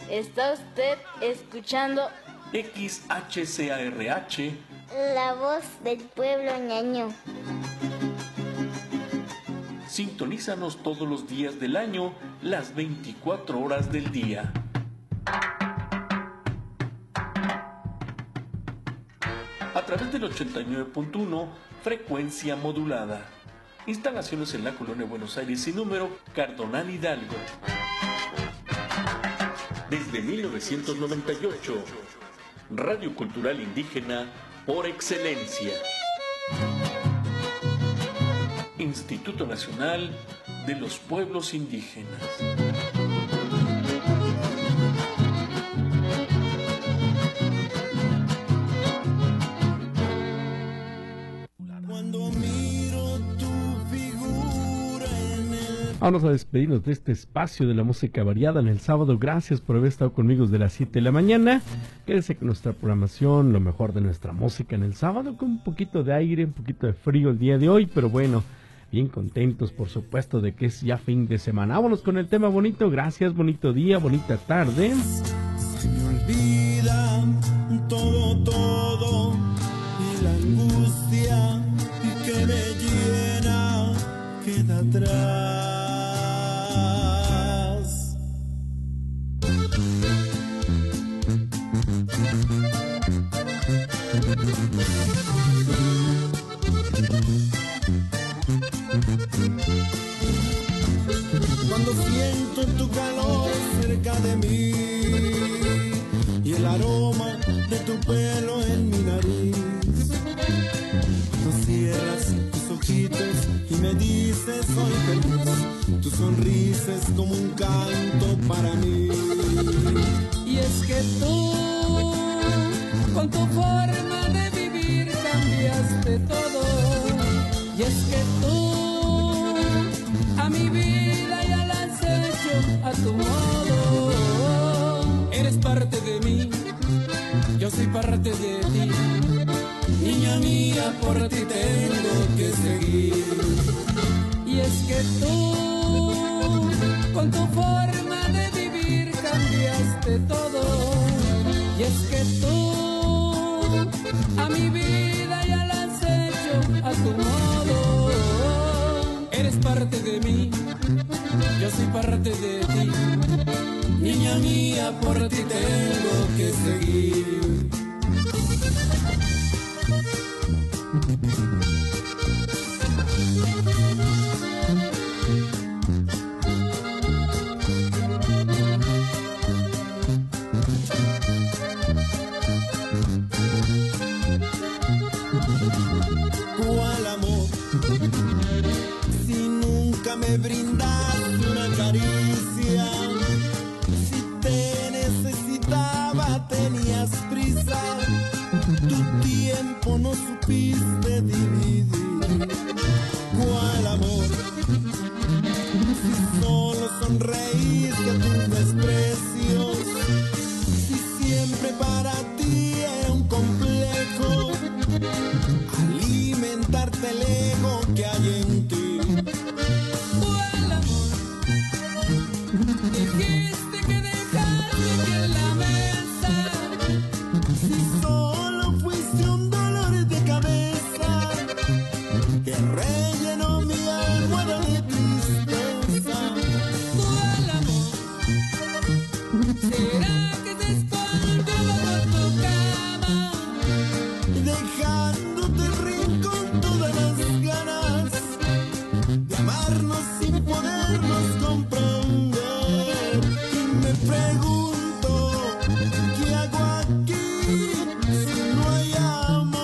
Está usted escuchando XHCARH, la voz del pueblo ñaño. Sintonízanos todos los días del año, las 24 horas del día. A través del 89.1, frecuencia modulada. Instalaciones en la Colonia Buenos Aires sin número, Cardonal Hidalgo. Desde 1998, Radio Cultural Indígena por excelencia. Instituto Nacional de los Pueblos Indígenas. Vamos a despedirnos de este espacio de la música variada en el sábado. Gracias por haber estado conmigo desde las 7 de la mañana. Quédese con nuestra programación, lo mejor de nuestra música en el sábado, con un poquito de aire, un poquito de frío el día de hoy, pero bueno, bien contentos, por supuesto, de que es ya fin de semana. Vámonos con el tema bonito. Gracias, bonito día, bonita tarde. Se me olvida todo y la angustia que me llena queda atrás. Cuando siento tu calor cerca de mí y el aroma de tu pelo en mi nariz, cuando cierras tus ojitos y me dices soy feliz, tu sonrisa es como un canto para mí. Y es que tú, con tu forma de vivir cambiaste todo. Y es que tú, a mi vida ya la has hecho a tu modo. Eres parte de mí, yo soy parte de ti. Niña mía, por ti tengo que seguir. Y es que tú, con tu forma de vivir cambiaste todo. Y es que tú, a mi vida ya la has hecho a tu modo. Eres parte de mí, yo soy parte de ti. Niña mía, por ti tengo que seguir. ¿Cuál amor? Si nunca me brindaste una caricia, si te necesitaba tenías prisa, tu tiempo no supiste dividir. ¿Cuál amor? Si solo sonreíste a tus desprecios, si siempre para ti era un complejo alimentarte el ego que hay en ti. ¿Cuál amor? Dijiste que dejaste aquí en la mesa. Si solo fuiste un dolor de cabeza que rellenó mi almohada de tristeza. ¿Cuál amor? ¿Será que se esconde bajo tu cama? Dejándote el rincón todas las ganas de amarnos sin podernos comprender. Y me pregunto, ¿qué hago aquí si no hay amor?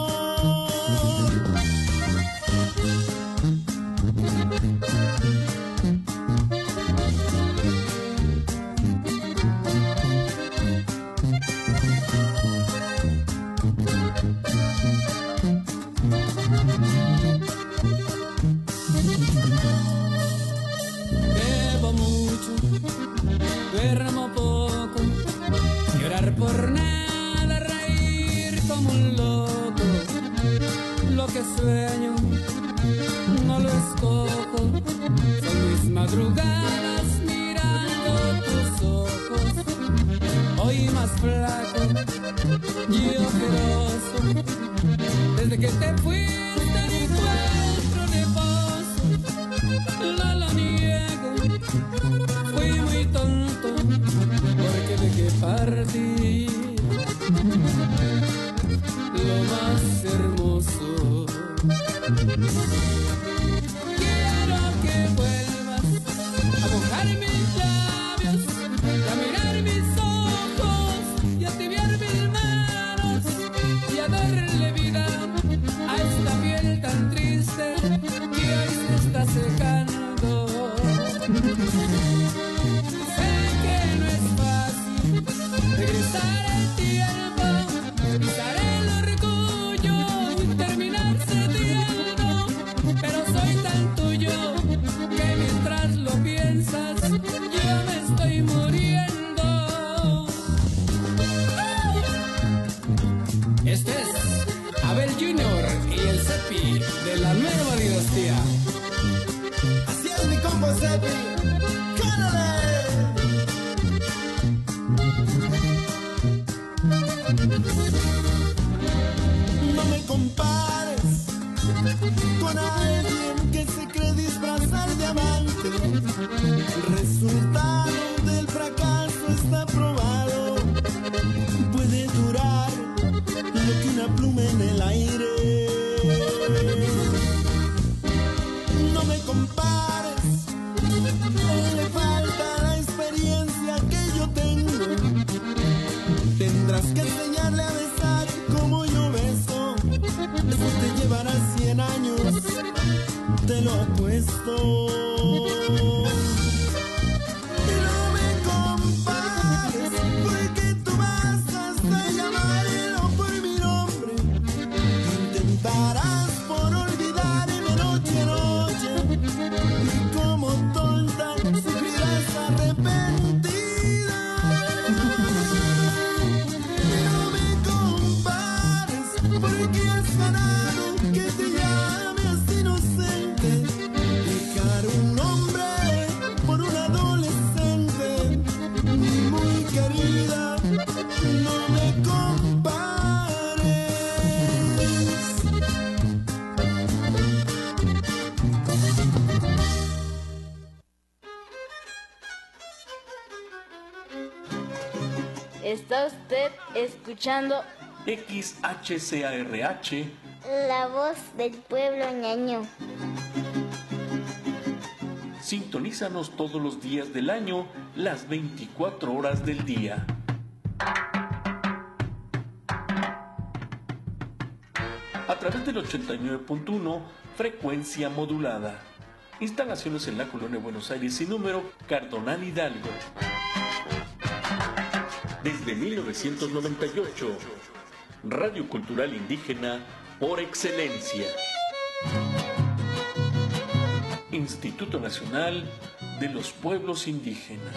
Bebo mucho, duermo poco, llorar por nada, reír como un loco. Lo que sueño no lo escojo, son mis madrugadas mirando tus ojos. que te fuiste de encuentro nefasto, no lo niego, fui muy tonto porque dejé partir lo más hermoso. Quiero que vuelvas a mojar mis labios y a mirar mis ojos y a tibiar mis manos y a darle vida a esta piel tan triste que hoy se está secando. Sé que no es fácil regresar el tiempo, pisar el orgullo y terminar cediendo, pero soy tan tuyo que mientras lo piensas yo me estoy muriendo. Este es Abel Junior y el Cepi de la nueva dinastía. Así es mi compa Cepi. ¡Cárale! No me compares con alguien que se cree disfrazar de amante. El resultado del fracaso está probado. Puede durar lo que una pluma en el aire. No me compares, le falta la experiencia que yo tengo. Tendrás que enseñarle a besar como yo beso. Eso te llevará 100 años, te lo apuesto. Y no me compares, porque tú vas hasta llamarlo por mi nombre. Intentarás por olvidarme noche a noche, y como tonta sufrirás arrepentida. No me compares, porque has ganado que te llames inocente. Dejar un hombre por un adolescente, muy querida, no me compares. Está usted escuchando XHCARH, La voz del pueblo ñaño. sintonízanos todos los días del año, las 24 horas del día. A través del 89.1, frecuencia modulada. Instalaciones en la Colonia Buenos Aires sin número, Cardonal Hidalgo. Desde 1998, Radio Cultural Indígena por excelencia. Instituto Nacional de los Pueblos Indígenas.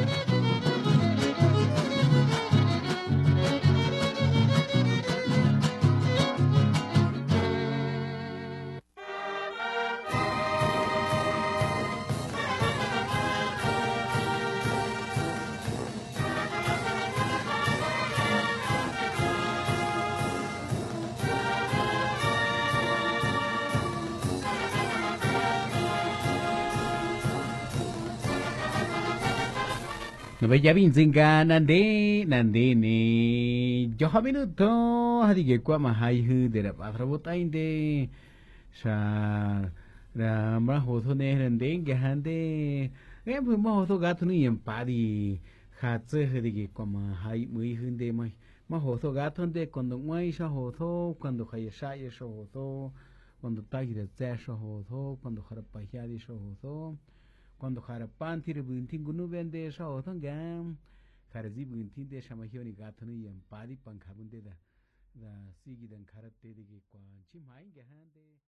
No ve ya binzinga nande ne yo minuto hadige kwa mahai hu de la patrabota inde sha ra mra hoto ne rende gahande pu mo hoto gatu ni empadi hatse hadige kwa mahai mui hunde mai ma hoto gatu de cuando mai sha hoto cuando hay sha ye sha hoto cuando tai de sha hoto cuando harpa ya de sha hoto cuando harapan tire buntin gunu bende sha hoton gam kharzi buntin de shamahioni gathunu yam pari pankha bunde da sigi dan kharate de kwa chi mai gahande